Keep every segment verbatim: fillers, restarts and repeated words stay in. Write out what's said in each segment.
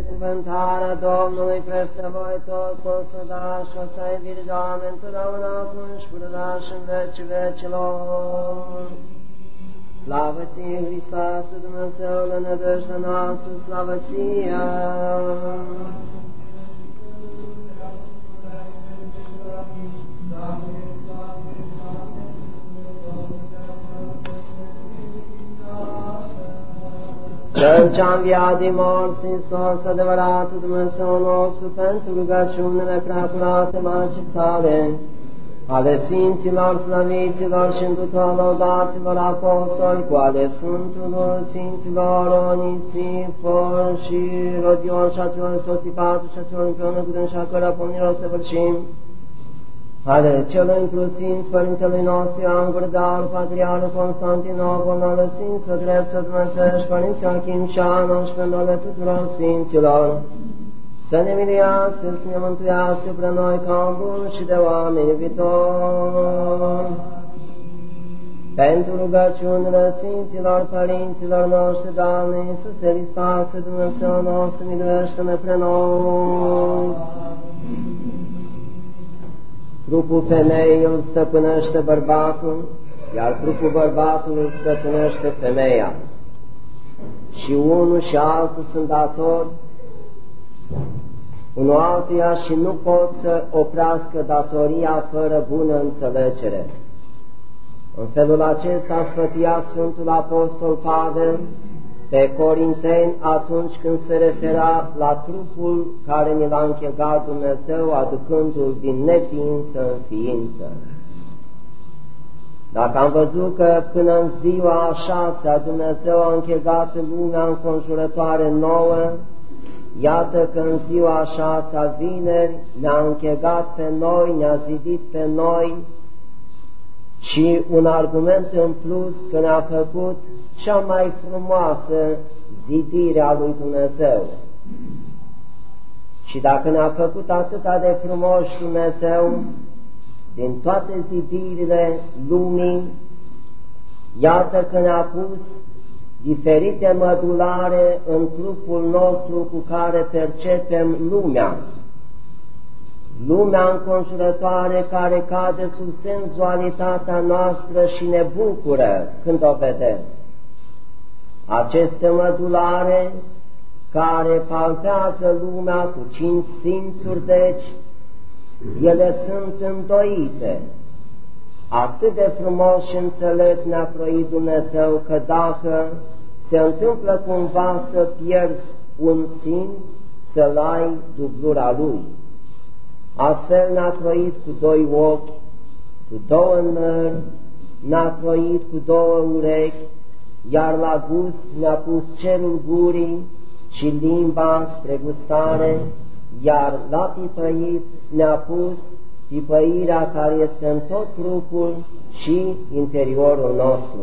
binecuvântarea Domnului peste voi toți, o să da și o să-i viri, Doamne, întotdeauna acum și pururea și în vecii vecilor. Slavă ție, Hristoase, Dumnezeule, nădejdea noastră, slavă ție! Cel ce-a înviat din morți, Iisus, adevăratul Dumnezeu nostru, pentru rugăciunile preacurate Maicii sale, ale Sfinților, Slăviților și îndutor laudaților apostoli, cu ale Sfântului Sfinților Onisifor și Rodion și acelor Stosipatu și acelor împreună cu dânsa cără pomnilor să vârșim, ale celor inclusivi Părintelui nostru Ioan Gurdaru, Patriarul Constantinopol, ale Sfinților Dreptul Dumnezești, Părinții Achim și Anon și pentru ale tuturor Sfinților, să ne miliască, să ne mântuiască pre noi ca bun și de oameni viitori. Pentru rugăciunile Sfinților Părinților noștri, Doamne Iisuse Hristoase, Dumnezeu nostru, miluiește-ne pre noi. Trupul femeii îl stăpânește bărbatul, iar trupul bărbatului îl stăpânește femeia. Și unul și altul sunt datori unul altuia și nu pot să oprească datoria fără bună înțelegere. În felul acesta sfătuia Sfântul Apostol Pavel pe Corinteni atunci când se refera la trupul care ni l-a închegat Dumnezeu, aducându-l din neființă în ființă. Dacă am văzut că până în ziua a șasea Dumnezeu a închegat lumea înconjurătoare nouă, iată că în ziua a șasea, vineri, ne-a închegat pe noi, ne-a zidit pe noi și un argument în plus că ne-a făcut cea mai frumoasă zidire a lui Dumnezeu. Și dacă ne-a făcut atâta de frumos Dumnezeu, din toate zidirile lumii, iată că ne-a pus diferite mădulare în trupul nostru cu care percepem lumea. Lumea înconjurătoare care cade sub senzualitatea noastră și ne bucură când o vedem. Aceste mădulare care palpează lumea cu cinci simțuri, deci, ele sunt îndoite. Atât de frumos și înțelept ne-a croit Dumnezeu că dacă se întâmplă cumva să pierzi un simț, să-l ai dublura lui. Astfel ne-a croit cu doi ochi, cu două nări, ne-a croit cu două urechi, iar la gust ne-a pus cerul gurii și limba spre gustare, iar la pipăit ne-a pus pipăirea care este în tot trupul și interiorul nostru.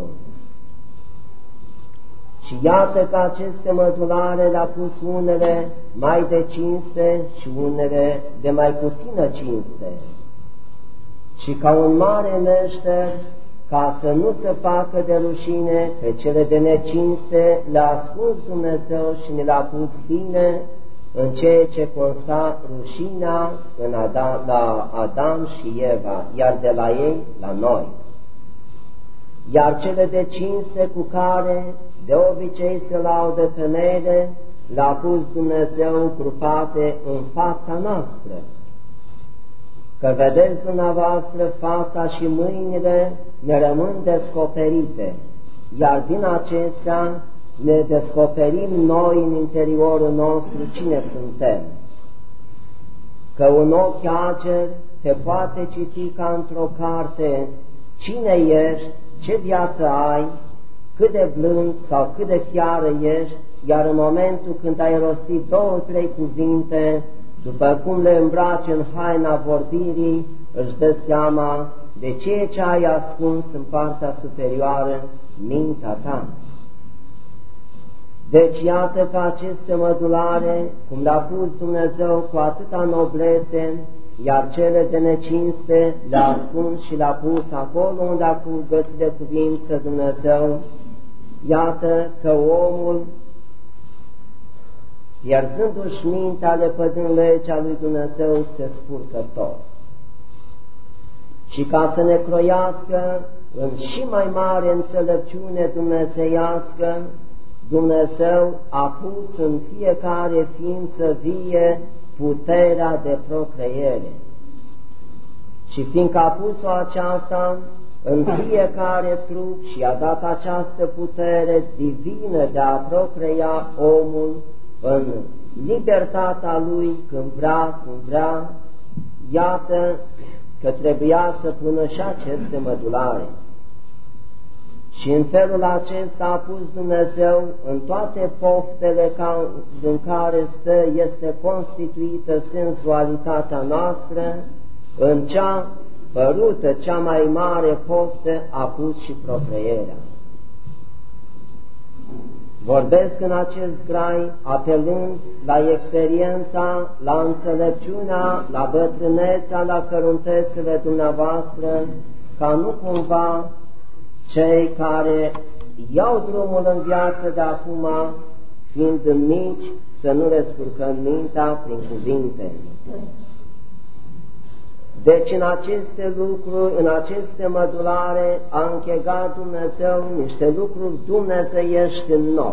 Și iată că aceste mădulare le-a pus unele mai de cinste și unele de mai puțină cinste. Și ca un mare meșter, ca să nu se facă de rușine pe cele de necinste, le-a ascuns Dumnezeu și ne le-a pus bine în ceea ce consta rușinea în Adam, la Adam și Eva, iar de la ei la noi. Iar cele de cinste cu care de obicei se laudă femeile, le-a pus Dumnezeu grupate în fața noastră. Că vedeți dumneavoastră, fața și mâinile ne rămân descoperite, iar din acestea ne descoperim noi în interiorul nostru cine suntem. Că un ochi ager te poate citi ca într-o carte cine ești, ce viață ai, cât de blând sau cât de fiară ești, iar în momentul când ai rostit două, trei cuvinte, după cum le îmbraci în haina vorbirii, își dă seama de ceea ce ai ascuns în partea superioară, mintea ta. Deci iată că aceste mădulare, cum le-a pus Dumnezeu cu atâta noblețe, iar cele de necinste le-a ascuns și le-a pus acolo unde a găsit de cuvință Dumnezeu, iată că omul pierzându-și mintea, lepădând legea lui Dumnezeu, se spurcă tot. Și ca să ne croiască în și mai mare înțelepciune dumnezeiască, Dumnezeu a pus în fiecare ființă vie puterea de procreere. Și fiindcă a pus-o aceasta în fiecare trup și a dat această putere divină de a procrea omul în libertatea lui când vrea, cum vrea, iată că trebuia să pună și aceste mădulare. Și în felul acesta a pus Dumnezeu în toate poftele în care stă, este constituită senzualitatea noastră, în cea părută, cea mai mare poftă a pus și procreerea. Vorbesc în acest grai apelând la experiența, la înțelepciunea, la bătrânețea, la căruntețele dumneavoastră, ca nu cumva cei care iau drumul în viață de acum, fiind mici, să nu le spurcăm mintea prin cuvinte. Deci în aceste lucruri, în aceste mădulare, a închegat Dumnezeu niște lucruri dumnezeiești în noi.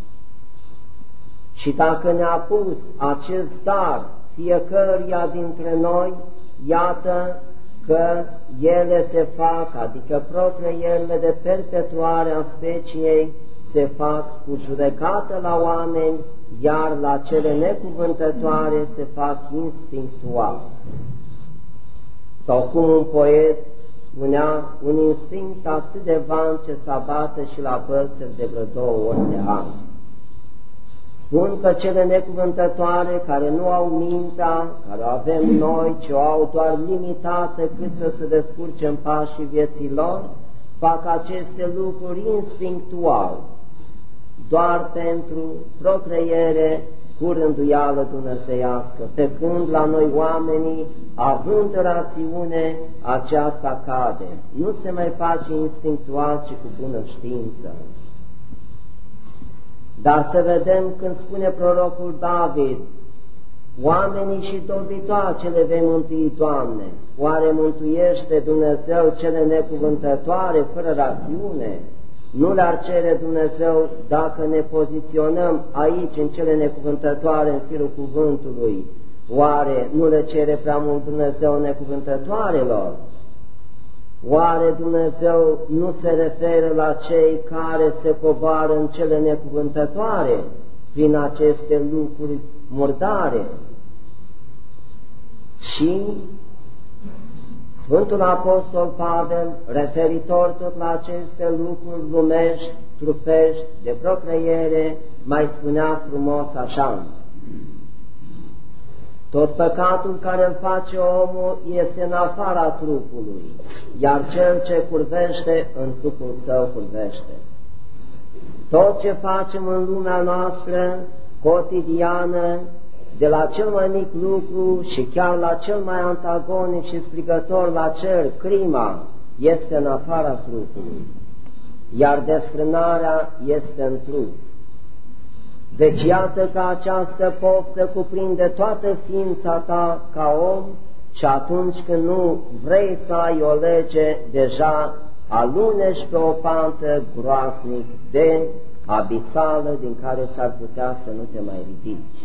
Și dacă ne-a pus acest dar fiecăruia dintre noi, iată că ele se fac, adică procreierile de perpetuare a speciei, se fac cu judecată la oameni, iar la cele necuvântătoare se fac instinctual. Sau cum un poet spunea, un instinct atât de van ce să abată și la păsări de vreo două ori de an. Spun că cele necuvântătoare, care nu au mintea, care o avem noi, ci o au doar limitată cât să se descurce în pașii vieții lor, fac aceste lucruri instinctual, doar pentru procreiere cu rânduială dumnezeiască, pe când la noi oamenii, având rațiune, aceasta cade. Nu se mai face instinctual, ci cu bună știință. Dar să vedem când spune prorocul David, oamenii și dobitoacele vei mântui, Doamne, oare mântuiește Dumnezeu cele necuvântătoare fără rațiune? Nu le-ar cere Dumnezeu dacă ne poziționăm aici în cele necuvântătoare în firul cuvântului, oare nu le cere prea mult Dumnezeu necuvântătoarelor? Oare Dumnezeu nu se referă la cei care se coboară în cele necuvântătoare prin aceste lucruri murdare? Și Sfântul Apostol Pavel, referitor tot la aceste lucruri lumești, trupești, de procreiere, mai spunea frumos așa: tot păcatul care îl face omul este în afara trupului, iar cel ce curvește, în trupul său curvește. Tot ce facem în lumea noastră, cotidiană, de la cel mai mic lucru și chiar la cel mai antagonic și strigător la cer, crima, este în afara trupului, iar desfrânarea este în trup. Deci iată că această poftă cuprinde toată ființa ta ca om și atunci când nu vrei să ai o lege, deja alunești pe o pantă groasnic de abisală din care s-ar putea să nu te mai ridici.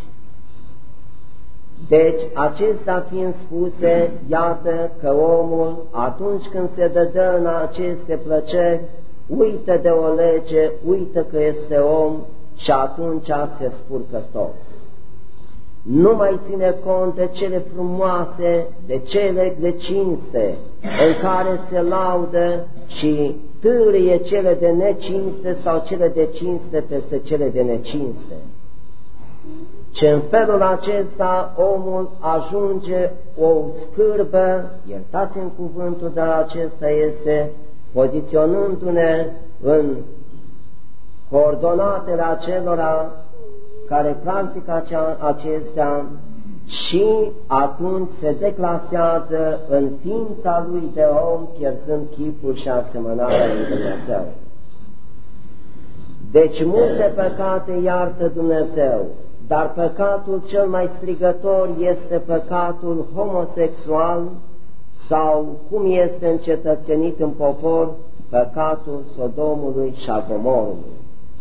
Deci, acestea fiind spuse, iată că omul, atunci când se dădă în aceste plăceri, uită de o lege, uită că este om și atunci se spurcă tot. Nu mai ține cont de cele frumoase, de cele de cinste, în care se laudă și târie cele de necinste sau cele de cinste peste cele de necinste. Ce în felul acesta omul ajunge o scârbă, iertați-mi cuvântul, dar acesta este, poziționându-ne în coordonatele acelora care practică acestea și atunci se declasează în ființa lui de om, pierzând chipul și asemănarea lui Dumnezeu. Deci multe păcate iartă Dumnezeu, dar păcatul cel mai strigător este păcatul homosexual sau, cum este încetățenit în popor, păcatul Sodomului și a Gomorului.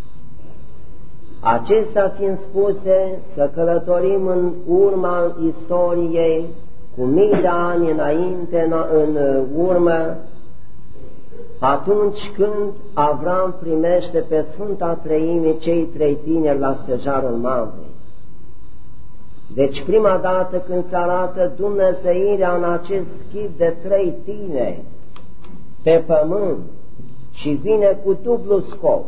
Acestea fiind spuse, să călătorim în urma istoriei cu mii de ani înainte, în urmă, atunci când Avram primește pe Sfânta Treime cei trei tineri la stejarul Mamrei. Deci prima dată când se arată dumnezeirea în acest chip de trei tineri pe pământ și vine cu dublu scop.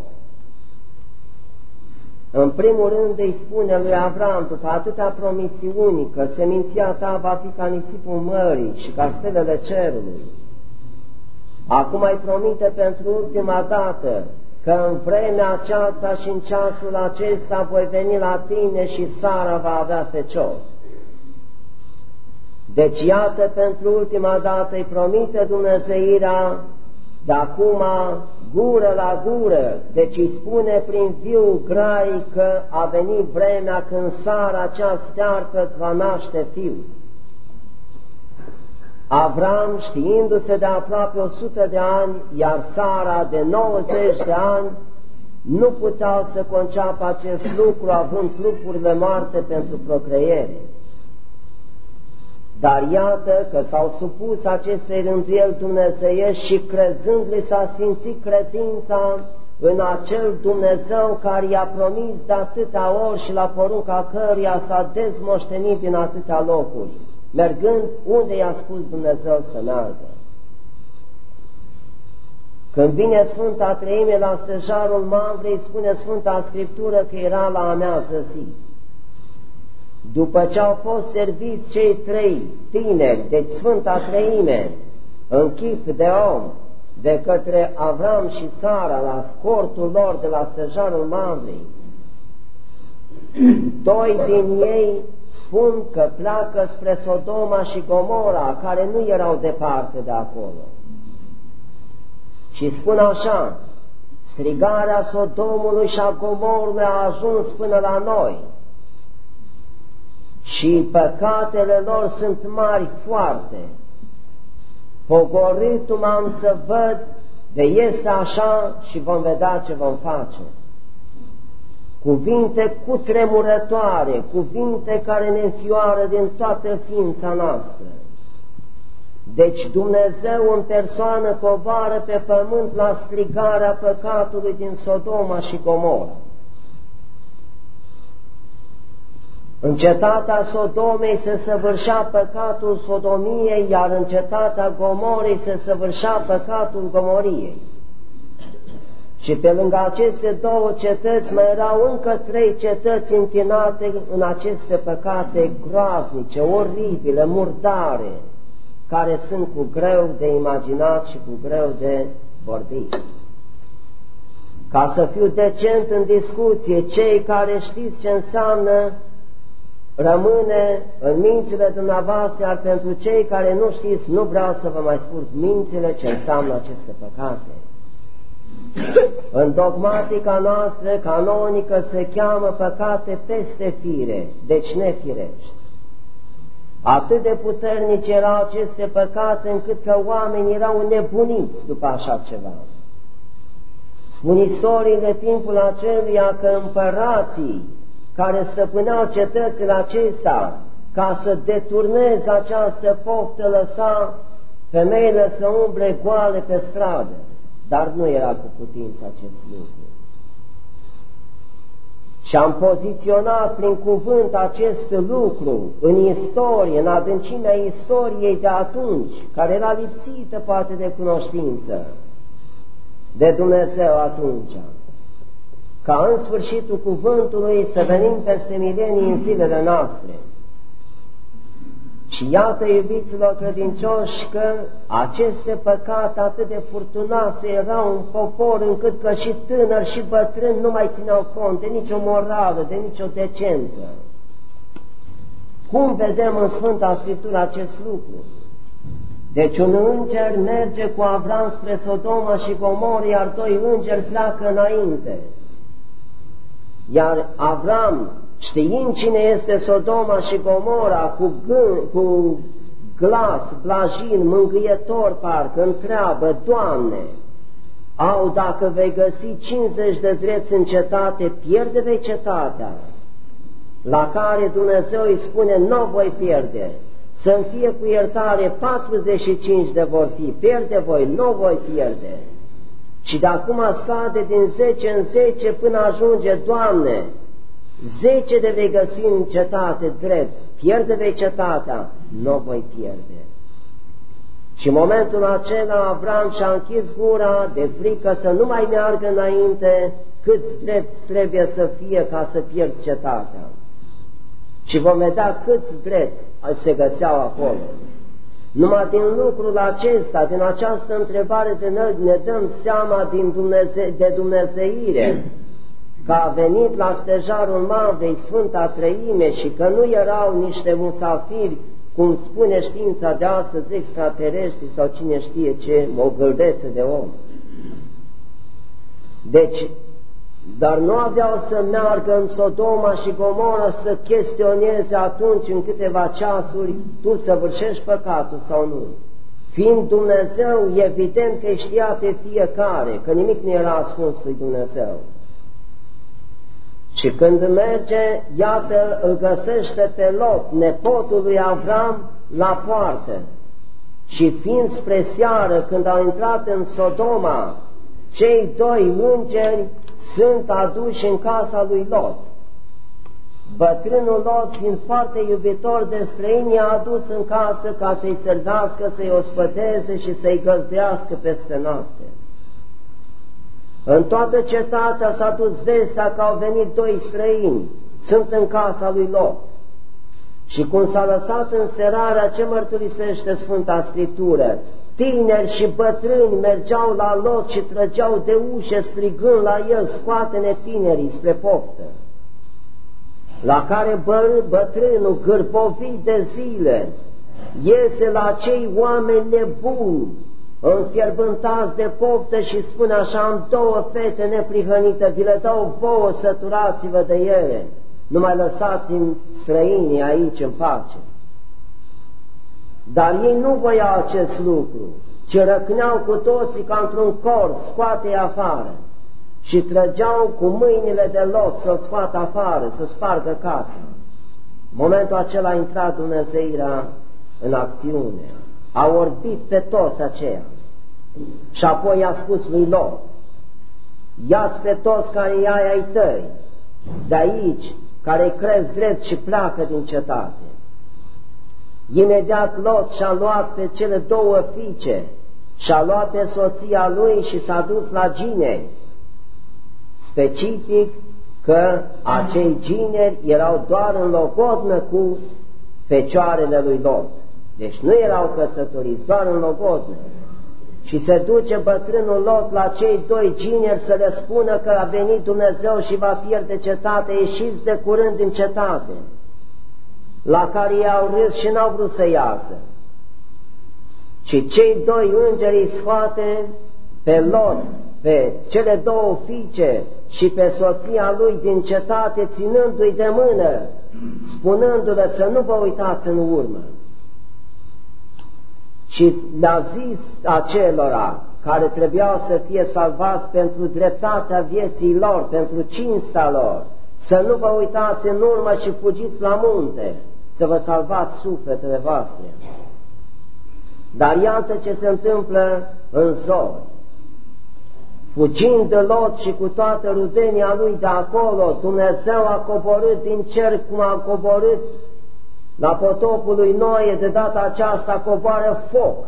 În primul rând îi spune lui Avram, după atâtea promisiuni, că seminția ta va fi ca nisipul mării și ca stelele cerului. Acum îi promite pentru ultima dată că în vremea aceasta și în ceasul acesta voi veni la tine și Sara va avea fecior. Deci iată, pentru ultima dată îi promite dumnezeirea de acum gură la gură, deci îi spune prin viu grai că a venit vremea când Sara cea stearpă îți va naște fiu. Avram, știindu-se de aproape o sută de ani, iar Sara de nouăzeci de ani, nu puteau să conceapă acest lucru având trupurile moarte pentru procreere. Dar iată că s-au supus acestei rânduieli dumnezeiești și crezând-li s-a sfințit credința în acel Dumnezeu care i-a promis de atâtea ori și la porunca căruia s-a dezmoștenit din atâtea locuri, mergând unde i-a spus Dumnezeu să meargă. Când vine Sfânta Treime la stejarul Mamrei, spune Sfânta Scriptură că era la amiază zi. După ce au fost serviți cei trei tineri, deci Sfânta Treime, în chip de om, de către Avram și Sara la cortul lor de la stejarul Mamrei, doi din ei spun că pleacă spre Sodoma și Gomora, care nu erau departe de acolo. Și spun așa: strigarea Sodomului și a Gomorului a ajuns până la noi și păcatele lor sunt mari foarte. Pogorât m-am să văd de este așa și vom vedea ce vom face. Cuvinte cutremurătoare, cuvinte care ne înfioară din toată ființa noastră. Deci Dumnezeu în persoană coboară pe pământ la strigarea păcatului din Sodoma și Gomora. În cetatea Sodomei se săvârșea păcatul sodomiei, iar în cetatea Gomorei se săvârșea păcatul gomoriei. Și pe lângă aceste două cetăți mai erau încă trei cetăți închinate în aceste păcate groaznice, oribile, murdare, care sunt cu greu de imaginat și cu greu de vorbit. Ca să fiu decent în discuție, cei care știți ce înseamnă rămâne în mințile dumneavoastră, iar pentru cei care nu știți, nu vreau să vă mai spun mințile ce înseamnă aceste păcate. În dogmatica noastră canonică se cheamă păcate peste fire, deci nefirești. Atât de puternice erau aceste păcate încât că oamenii erau nebuniți după așa ceva. Spun istoriile timpul aceluia că împărații care stăpâneau cetățile acestea, ca să deturneze această poftă, lăsa femeile să umble goale pe stradă, dar nu era cu putință acest lucru. Și am poziționat prin cuvânt acest lucru în istorie, în adâncimea istoriei de atunci, care era lipsită poate de cunoștință de Dumnezeu atunci, ca în sfârșitul cuvântului să venim peste milenii în zilele noastre. Și iată, iubiților credincioși, că aceste păcate atât de furtunoase erau în popor, încât că și tânări și bătrâni nu mai țineau cont de nicio morală, de nicio decență. Cum vedem în Sfânta Scriptură acest lucru? Deci un înger merge cu Avram spre Sodoma și Gomoră, iar doi îngeri pleacă înainte. Iar Avram știind cine este Sodoma și Gomora, cu, gând, cu glas, blajin, mângâietor, parcă întreabă: Doamne, au, dacă vei găsi cincizeci de drepți în cetate, pierde vei cetatea? La care Dumnezeu îi spune: nu voi pierde, să-mi fie cu iertare patruzeci și cinci de vor fi, pierde voi, nu voi pierde. Și de acum scade din zece în zece până ajunge: Doamne, zece de vei găsi în cetate drept, pierde vei cetatea, nu voi pierde. Și în momentul acela Avram și-a închis gura de frică să nu mai meargă înainte, câți drepți trebuie să fie ca să pierzi cetatea. Și vom vedea câți drepți se găseau acolo. Numai din lucrul acesta, din această întrebare de noi, ne dăm seama din Dumneze- de dumnezeire, că a venit la stejarul Mamrei Sfânta Treime și că nu erau niște musafiri, cum spune știința de astăzi, extraterestri sau cine știe ce, o gâldeță de om. Deci, dar nu aveau să meargă în Sodoma și Gomora să chestioneze atunci, în câteva ceasuri, tu săvârșești păcatul sau nu. Fiind Dumnezeu, evident că știa pe fiecare, că nimic nu era ascuns lui Dumnezeu. Și când merge, iată, îl găsește pe Lot, nepotul lui Avram, la poartă. Și fiind spre seară, când au intrat în Sodoma, cei doi îngeri sunt aduși în casa lui Lot. Bătrânul Lot, fiind foarte iubitor de străini, i-a adus în casă ca să-i servească, să-i ospăteze și să-i găzduiască peste noapte. În toată cetatea s-a dus vestea că au venit doi străini, sunt în casa lui Lot. Și cum s-a lăsat înserarea, ce mărturisește Sfânta Scriptură? Tineri și bătrâni mergeau la Lot și trăgeau de ușe strigând la el: scoate-ne tinerii spre poftă. La care bă, bătrânul, gârbovit de zile, iese la cei oameni nebuni, înfierbântați de poftă și spune așa: am două fete neprihănite, vi le dau vouă, săturați-vă de ele, nu mai lăsați-mi străinii aici în pace. Dar ei nu voiau acest lucru, ci răcneau cu toții ca într-un cor: scoate-i afară. Și trăgeau cu mâinile de Lot să-l scoată afară, să spargă casa. În momentul acela a intrat Dumnezeirea în acțiune, a orbit pe toți aceia și apoi i-a spus lui Lot: ia-ți pe toți care i-ai ai tăi de aici, care-i crezi drept, și pleacă din cetate. Imediat Lot și-a luat pe cele două fiice, și-a luat pe soția lui și s-a dus la gineri. Specific că acei gineri erau doar în logodnă cu fecioarele lui Lot. Deci nu erau căsătoriți, doar în logodnă. Și se duce bătrânul Lot la cei doi gineri să le spună că a venit Dumnezeu și va pierde cetatea, ieșiți de curând din cetate. La care i-au râs și n-au vrut să iasă. Și cei doi îngeri îi scoate pe Lot, pe cele două fiice și pe soția lui din cetate, ținându-i de mână, spunându-le să nu vă uitați în urmă. Și le-a zis acelora care trebuiau să fie salvați pentru dreptatea vieții lor, pentru cinsta lor, să nu vă uitați în urmă și fugiți la munte, să vă salvați sufletele voastre. Dar iată ce se întâmplă în zor. Fugind de Lot și cu toată rudenia lui de acolo, Dumnezeu a coborât din cer cum a coborât la potopul lui Noe. De data aceasta coboară foc.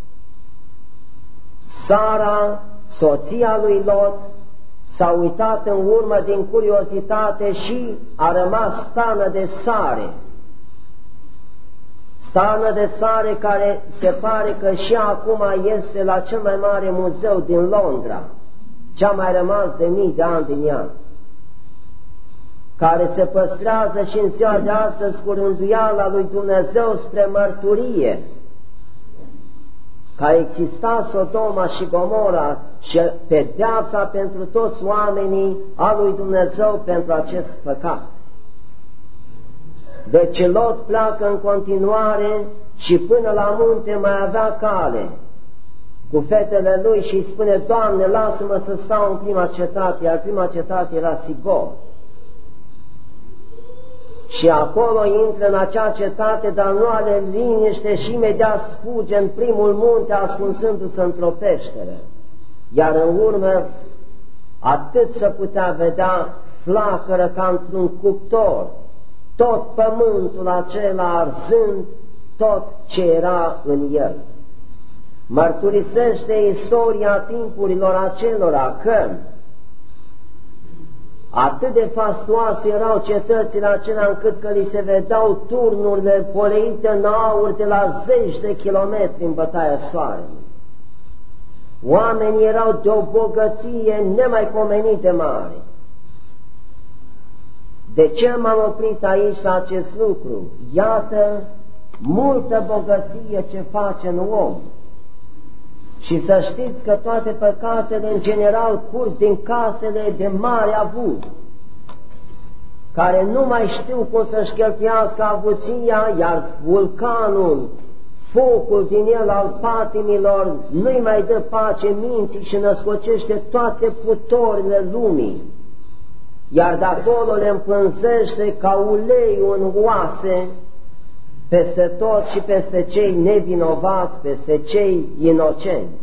Sara, soția lui Lot, s-a uitat în urmă din curiozitate și a rămas stană de sare. Stană de sare care se pare că și acum este la cel mai mare muzeu din Londra, ce-a mai rămas de mii de ani din ea, care se păstrează și în ziua de astăzi cu rânduiala lui Dumnezeu spre mărturie că a existat Sodoma și Gomora și pedeapsa pentru toți oamenii a lui Dumnezeu pentru acest păcat. Deci Lot pleacă în continuare și până la munte mai avea cale cu fetele lui și îi spune: Doamne, lasă-mă să stau în prima cetate, iar prima cetate era Sigor. Și acolo intră în acea cetate, dar nu are liniște și imediat fuge în primul munte, ascunsându-se într-o peșteră. Iar în urmă, atât să putea vedea, flacără ca într-un cuptor, tot pământul acela arzând tot ce era în el. Mărturisește istoria timpurilor acelora că atât de fastoase erau cetățile acelea încât că li se vedeau turnurile poleite în aur de la zeci de kilometri în bătaia soarelui. Oamenii erau de o bogăție nemaipomenit de mare. De ce m-am oprit aici la acest lucru? Iată multă bogăție ce face în om. Și să știți că toate păcatele în general curg din casele de mare avut, care nu mai știu cum să-și cheltuiască avuția, iar vulcanul, focul din el al patimilor, nu-i mai dă pace minții și născocește toate putorile lumii, iar de acolo le împânzește ca uleiul în oase, peste tot și peste cei nevinovați, peste cei inocenți.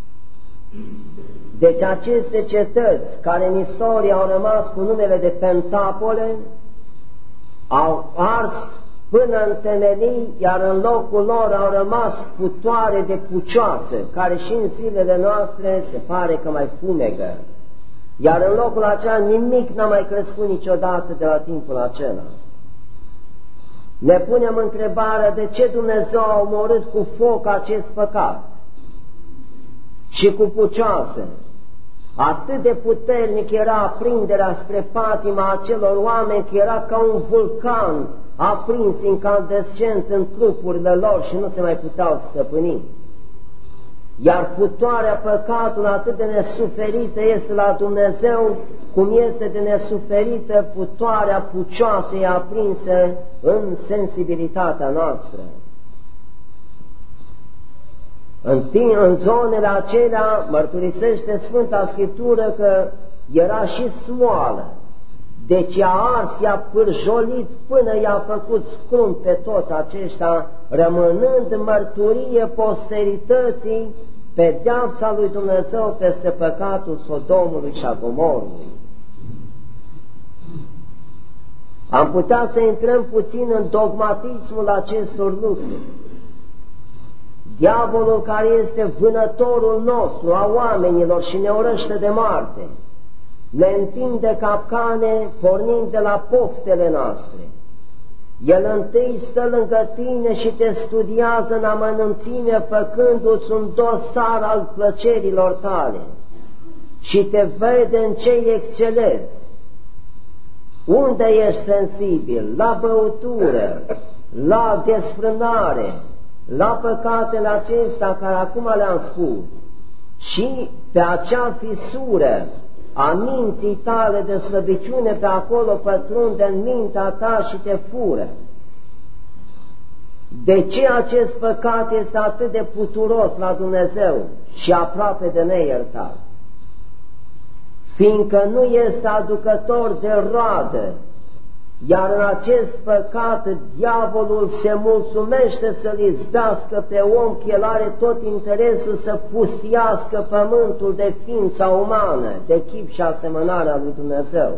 Deci aceste cetăți care în istorie au rămas cu numele de Pentapole au ars până în temelii, iar în locul lor au rămas putoare de pucioase, care și în zilele noastre se pare că mai fumegă. Iar în locul acela nimic n-a mai crescut niciodată de la timpul acela. Ne punem întrebarea de ce Dumnezeu a omorât cu foc acest păcat și cu pucioase. Atât de puternic era aprinderea spre patima acelor oameni că era ca un vulcan aprins incandescent în trupurile lor și nu se mai puteau stăpâni. Iar putoarea păcatului atât de nesuferită este la Dumnezeu, cum este de nesuferită putoarea pucioasei aprinse în sensibilitatea noastră. În, timp, în zonele acelea mărturisește Sfânta Scriptură că era și smoală, deci i-a ars, i-a pârjolit până i-a făcut scrum pe toți aceștia, rămânând mărturie posterității pedeapsa lui Dumnezeu peste păcatul Sodomului și a Gomorului. Am putea să intrăm puțin în dogmatismul acestor lucruri. Diavolul, care este vânătorul nostru a oamenilor și ne urăște de moarte, ne întinde capcane pornind de la poftele noastre. El întâi stă lângă tine și te studiază în amănunțime, făcându-ți un dosar al plăcerilor tale și te vede în ce excelezi. Unde ești sensibil? La băutură, la desfrânare, la păcatele acestea care acum le-am spus, și pe acea fisură a minții tale de slăbiciune, pe acolo pătrunde în mintea ta și te fură. De ce acest păcat este atât de puturos la Dumnezeu și aproape de neiertat? Fiindcă nu este aducător de roadă, iar în acest păcat diavolul se mulțumește să-l izbească pe om, că el are tot interesul să pustiască pământul de ființa umană, de chip și asemănarea lui Dumnezeu.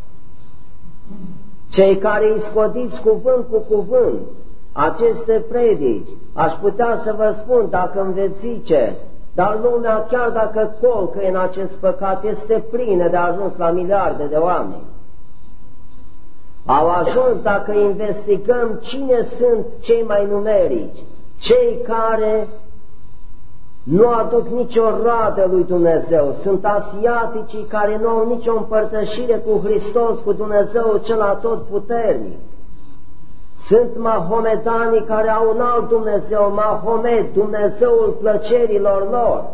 Cei care îi scodiți cuvânt cu cuvânt aceste predici, aș putea să vă spun, dacă îmi veți zice, dar lumea, chiar dacă colcă în acest păcat, este plină de ajuns la miliarde de oameni. Au ajuns, dacă investigăm cine sunt cei mai numerici, cei care nu aduc nicio roadă lui Dumnezeu, sunt asiaticii care nu au nicio împărtășire cu Hristos, cu Dumnezeu cel atotputernic. Sunt mahomedanii care au un alt Dumnezeu, Mahomed, Dumnezeul plăcerilor lor.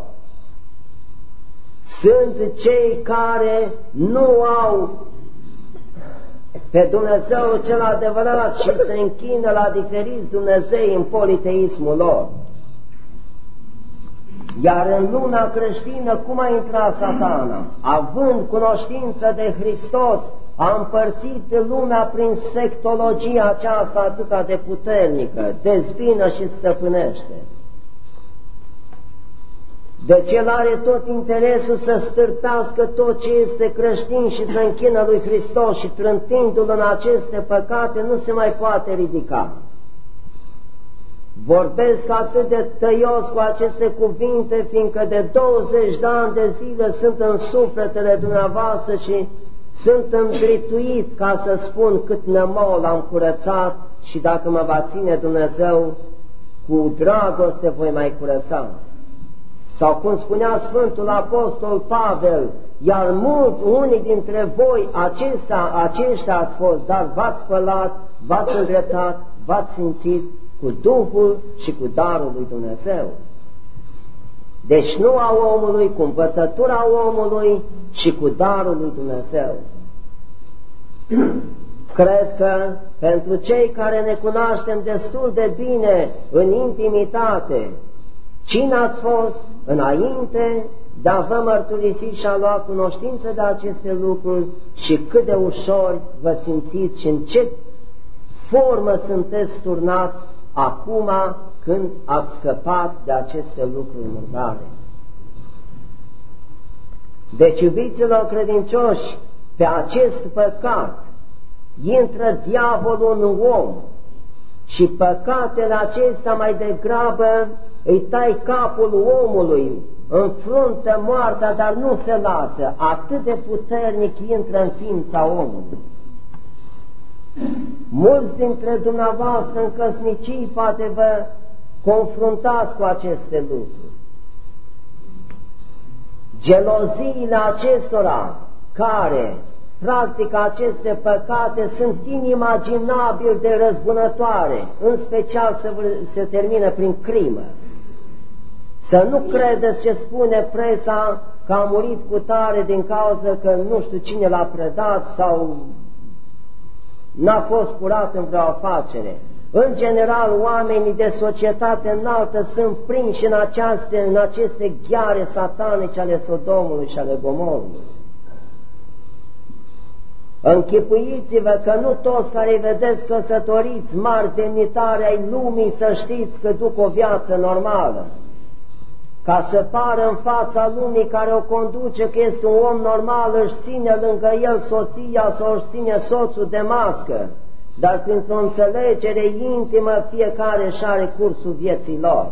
Sunt cei care nu au pe Dumnezeu cel adevărat și se închină la diferiți Dumnezei în politeismul lor. Iar în lumea creștină, cum a intrat Satana? Având cunoștință de Hristos, a împărțit lumea prin sectologia aceasta atât de puternică, dezbină și stăpânește. Deci el are tot interesul să stârpească tot ce este creștin și să închină lui Hristos și trântindu-l în aceste păcate nu se mai poate ridica. Vorbesc atât de tăios cu aceste cuvinte, fiindcă de douăzeci de ani de zile sunt în sufletele dumneavoastră și sunt îndrituit ca să spun cât nămol am curățat și dacă mă va ține Dumnezeu, cu dragoste voi mai curăța. Sau cum spunea Sfântul Apostol Pavel, iar mulți, unii dintre voi, aceștia, aceștia ați fost, dar v-ați spălat, v-ați îndreptat, v-ați simțit cu Duhul și cu darul lui Dumnezeu. Deci nu a omului, cu învățătura omului și cu darul lui Dumnezeu. Cred că pentru cei care ne cunoaștem destul de bine în intimitate, cine ați fost înainte de a vă mărturisi și a lua cunoștință de aceste lucruri și cât de ușor vă simțiți și în ce formă sunteți turnați acum când ați scăpat de aceste lucruri murdare. Deci, iubiților credincioși, pe acest păcat intră diavolul în om și păcatele acestea mai degrabă îi tai capul omului, înfruntă moartea, dar nu se lasă, atât de puternic intră în ființa omului. Mulți dintre dumneavoastră în căsnicii poate vă confruntați cu aceste lucruri. Geloziile acestora care practică aceste păcate sunt inimaginabil de răzbunătoare, în special se, se termină prin crimă. Să nu credeți ce spune presa că a murit cu tare din cauza că nu știu cine l-a predat sau n-a fost curat în vreo afacere. În general, oamenii de societate înaltă sunt prinși în aceste, în aceste gheare satanice ale Sodomului și ale Gomorului. Închipuiți-vă că nu toți care îi vedeți căsătoriți, mari demnitari ai lumii, să știți că duc o viață normală. Ca să pară în fața lumii care o conduce că este un om normal, își ține lângă el soția sau își ține soțul de mască, dar printr-o înțelegere intimă fiecare își are cursul vieții lor.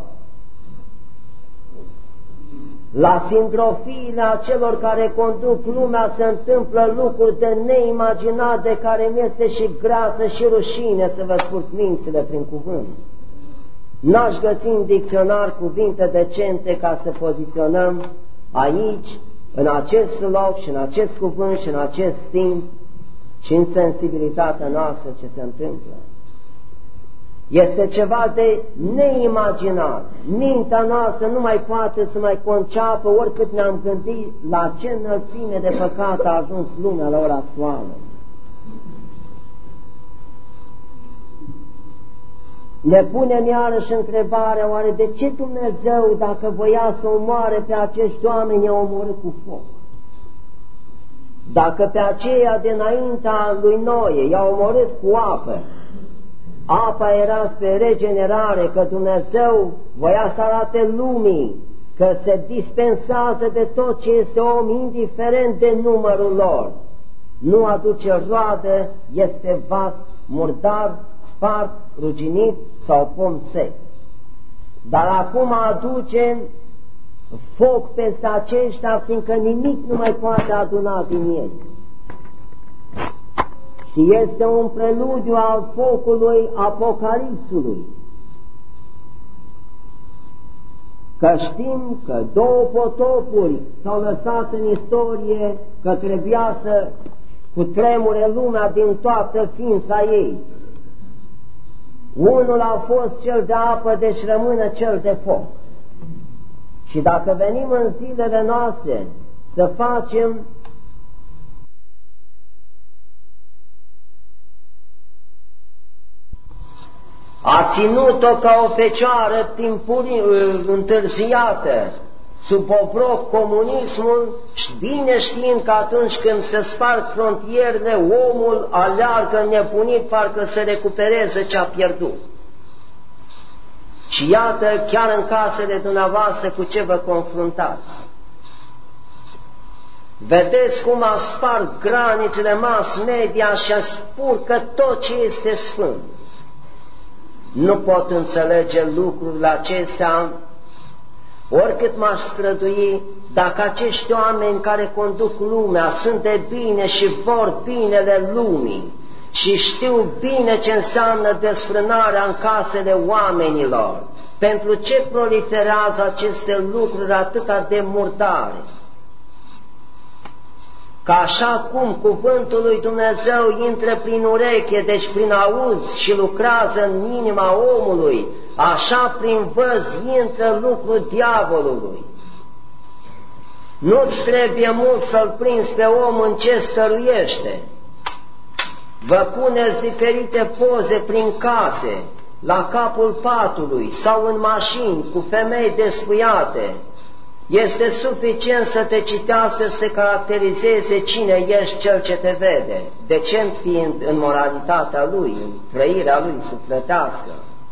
La sindrofiile acelor care conduc lumea se întâmplă lucruri de neimaginat, de care mi este și grață și rușine să vă scurt mințile prin cuvânt. N-aș găsi în dicționar cuvinte decente ca să poziționăm aici, în acest loc și în acest cuvânt și în acest timp și în sensibilitatea noastră ce se întâmplă. Este ceva de neimaginat. Mintea noastră nu mai poate să mai conceapă, oricât ne-am gândit la ce înălțime de păcat a ajuns lumea la ora actuală. Ne punem iarăși întrebarea, oare de ce Dumnezeu, dacă voia să omoare pe acești oameni, i-a omorât cu foc? Dacă pe aceea dinaintea lui Noe i-a omorât cu apă, apa era spre regenerare, că Dumnezeu voia să arate lumii că se dispensează de tot ce este om, indiferent de numărul lor. Nu aduce roadă, este vas, murdar, spart, ruginit sau pom sec. Dar acum aduce foc peste aceștia, fiindcă nimic nu mai poate aduna din ei. Și este un preludiu al focului Apocalipsului. Că știm că două potopuri s-au lăsat în istorie, că trebuia să cutremure lumea din toată ființa ei. Unul a fost cel de apă, deci rămâne cel de foc. Și dacă venim în zilele noastre să facem a ținut-o ca o fecioară timpurii întârziată, sub obroc comunismul, și bine știind că atunci când se sparg frontierele, omul aleargă nebunit parcă să recupereze ce a pierdut. Și iată, chiar în casele dumneavoastră, cu ce vă confruntați. Vedeți cum a spart granițele mass media și spurcă tot ce este sfânt. Nu pot înțelege lucrurile acestea, oricât m-aș strădui, dacă acești oameni care conduc lumea sunt de bine și vor binele lumii și știu bine ce înseamnă desfrânarea în casele oamenilor, pentru ce proliferează aceste lucruri atâta de murdare? Că așa cum cuvântul lui Dumnezeu intră prin ureche, deci prin auz, și lucrează în inima omului, așa prin văz intră lucrul diavolului. Nu-ți trebuie mult să-l prinzi pe om în ce stăruiește. Vă puneți diferite poze prin case, la capul patului sau în mașini cu femei despuiate. Este suficient să te citească, să te caracterizeze cine ești cel ce te vede, decent fiind în moralitatea lui, în trăirea lui sufletească.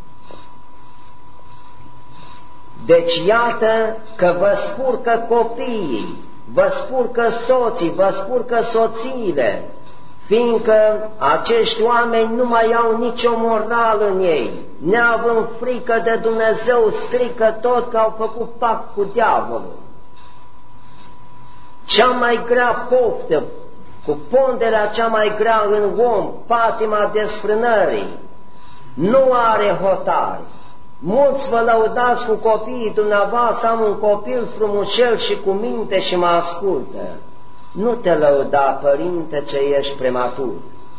Deci iată că vă spurcă copiii, vă spurcă soții, vă spurcă soțiile, fiindcă acești oameni nu mai au nicio morală în ei, neavând frică de Dumnezeu, strică tot că au făcut pact cu diavolul. Cea mai grea poftă, cu ponderea cea mai grea în om, patima desfrânării, nu are hotare. Mulți vă lăudați cu copiii dumneavoastră, am un copil frumușel și cu minte și mă ascultă. Nu te lăuda, părinte, ce ești prematur.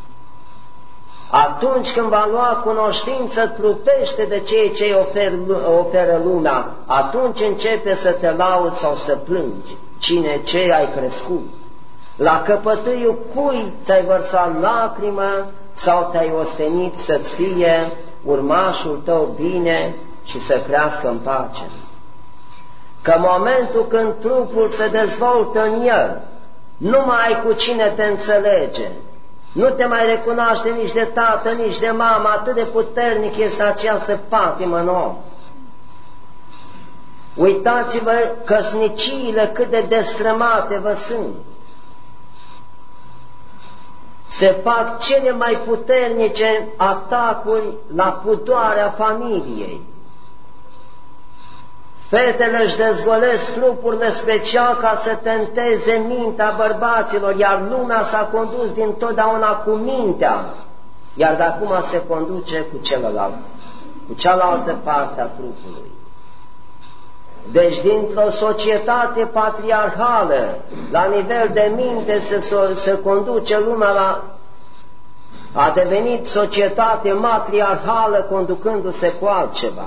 Atunci când va lua cunoștință trupește de ceea ce îi ofer, oferă lumea, atunci începe să te lauzi sau să plângi. Cine ce ai crescut? La căpătâiul cui ți-ai vărsat lacrimă sau te-ai ostenit să-ți fie urmașul tău bine și să crească în pace? Că momentul când trupul se dezvoltă în el, nu mai ai cu cine te înțelege, nu te mai recunoaște nici de tată, nici de mamă, atât de puternic este această patimă în om. Uitați-vă căsniciile cât de destrămate vă sunt. Se fac cele mai puternice atacuri la pudoarea familiei. Fetele își dezgolesc trupurile special ca să tenteze mintea bărbaților, iar lumea s-a condus dintotdeauna cu mintea, iar de acum se conduce cu celălalt, cu cealaltă parte a trupului. Deci dintr-o societate patriarhală, la nivel de minte se, se conduce lumea la... a devenit societate matriarhală conducându-se cu altceva.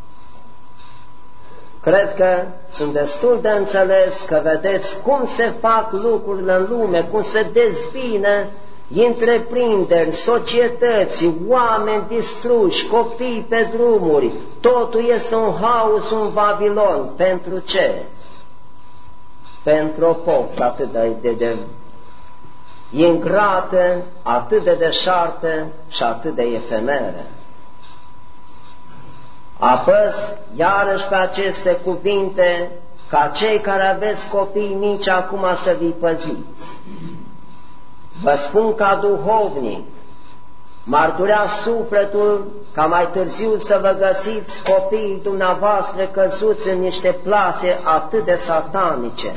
Cred că sunt destul de înțeles că vedeți cum se fac lucrurile în lume, cum se dezbină întreprinderi, societăți, oameni distruși, copii pe drumuri. Totul este un haos, un Vavilon. Pentru ce? Pentru o poftă atât de, de, de ingrată, atât de deșartă și atât de efemeră. Apăs iarăși pe aceste cuvinte, ca cei care aveți copii mici acum să vi păziți. Vă spun ca duhovnic, m-ar durea sufletul ca mai târziu să vă găsiți copiii dumneavoastră căzuți în niște plase atât de satanice.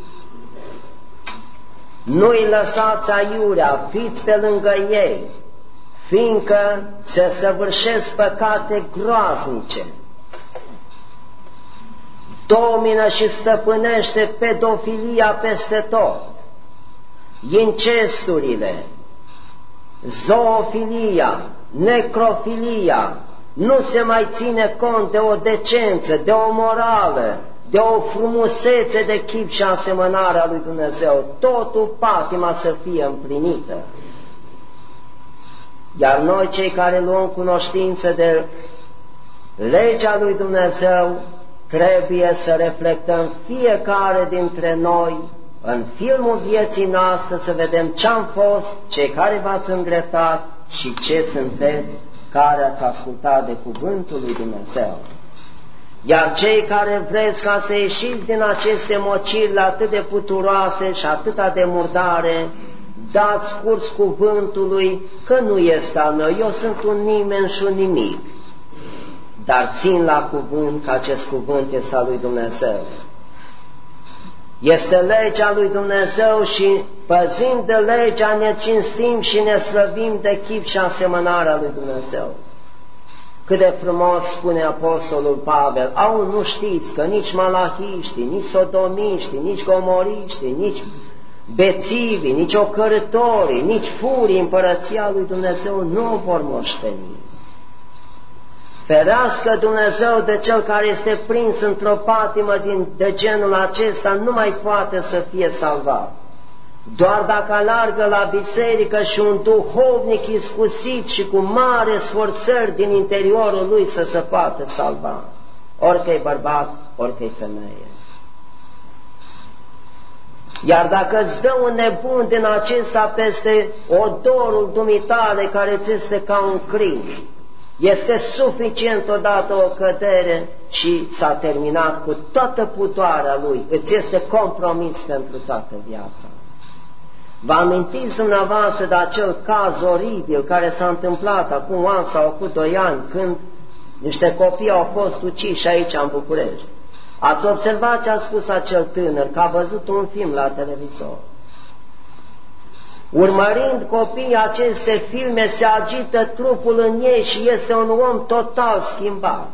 Nu-i lăsați aiurea, fiți pe lângă ei, fiindcă se săvârșesc păcate groaznice. Domină și stăpânește pedofilia peste tot, incesturile, zoofilia, necrofilia, nu se mai ține cont de o decență, de o morală, de o frumusețe de chip și asemănare a lui Dumnezeu, totul patima să fie împlinită. Iar noi, cei care luăm cunoștință de legea lui Dumnezeu trebuie să reflectăm fiecare dintre noi în filmul vieții noastre, să vedem ce-am fost, cei care v-ați îndreptat și ce sunteți care ați ascultat de cuvântul lui Dumnezeu. Iar cei care vreți ca să ieșiți din aceste mociri atât de puturoase și atâta de murdare, dați curs cuvântului că nu este al meu, eu sunt un nimeni și un nimic, dar țin la cuvânt că acest cuvânt este al lui Dumnezeu. Este legea lui Dumnezeu și păzind de legea ne cinstim și ne slăvim de chip și asemănarea lui Dumnezeu. Cât de frumos spune Apostolul Pavel, au, nu știți că nici malahiștii, nici sodomiștii, nici gomoriștii, nici bețivii, nici ocărătorii, nici furii împărăția lui Dumnezeu nu o vor moșteni. Ferească Dumnezeu de cel care este prins într-o patimă din, de genul acesta, nu mai poate să fie salvat. Doar dacă alargă la biserică și un duhovnic iscusit și cu mare sforțări din interiorul lui să se poată salva, orică-i bărbat, orică-i femeie. Iar dacă îți dă un nebun din acesta peste odorul dumitale care ți este ca un crin, este suficient odată o cădere și s-a terminat cu toată putoarea lui, îți este compromis pentru toată viața. Vă amintiți dumneavoastră de acel caz oribil care s-a întâmplat acum un an sau cu doi ani, când niște copii au fost uciși aici în București? Ați observat ce a spus acel tânăr, că a văzut un film la televizor. Urmărind copiii aceste filme, se agită trupul în ei și este un om total schimbat.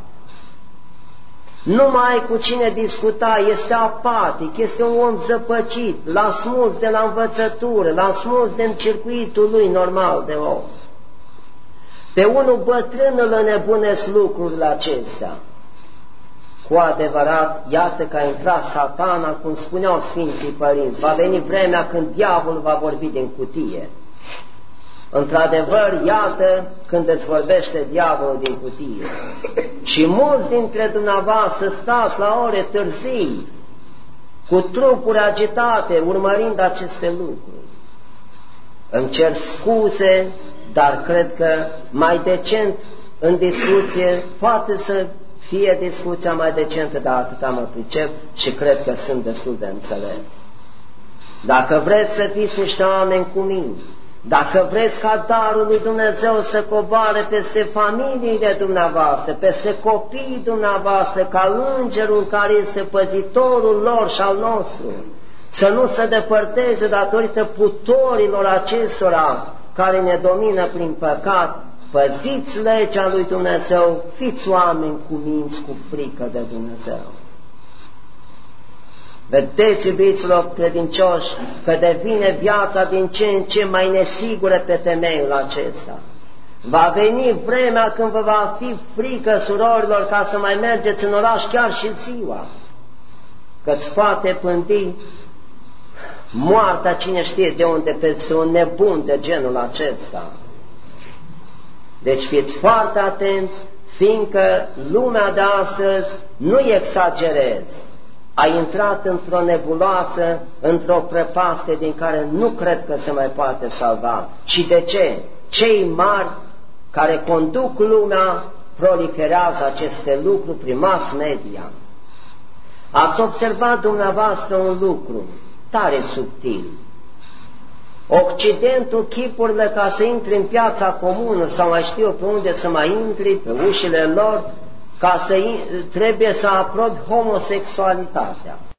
Nu mai ai cu cine discuta, este apatic, este un om zăpăcit, l-a smuls de la învățătură, l-a smuls din circuitul lui normal de om. Pe unul bătrân îl înnebunesc lucrurile acestea. Cu adevărat, iată că a intrat Satana, cum spuneau Sfinții Părinți, va veni vremea când diavolul va vorbi din cutie. Într-adevăr, iată când îți vorbește diavolul din cutie. Și mulți dintre dumneavoastră stați la ore târzii, cu trupuri agitate, urmărind aceste lucruri. Îmi cer scuze, dar cred că mai decent în discuție poate să fie discuția mai decentă, dar atâta mă pricep și cred că sunt destul de înțeles. Dacă vreți să fiți niște oameni cu minți, dacă vreți ca darul lui Dumnezeu să coboare peste familiile dumneavoastră, peste copiii dumneavoastră, ca îngerul care este păzitorul lor și al nostru, să nu se depărteze datorită putorilor acestora care ne domină prin păcat, păziți legea lui Dumnezeu, fiți oameni cu minți, cu frică de Dumnezeu. Vedeți, iubiților credincioși, că devine viața din ce în ce mai nesigură pe temeiul acesta. Va veni vremea când vă va fi frică, surorilor, ca să mai mergeți în oraș chiar și ziua, că-ți poate pândi moartea, cine știe de unde, pe un nebun de genul acesta. Deci fiți foarte atenți, fiindcă lumea de astăzi, nu exagerez, a intrat într-o nebuloasă, într-o prăpastie din care nu cred că se mai poate salva. Și de ce? Cei mari care conduc lumea proliferează aceste lucruri prin mass media. Ați observat dumneavoastră un lucru tare subtil. Occidentul, chipurile ca să intri în piața comună sau mai știu pe unde să mai intri, pe ușile lor, ca să trebuie să aprobi homosexualitatea.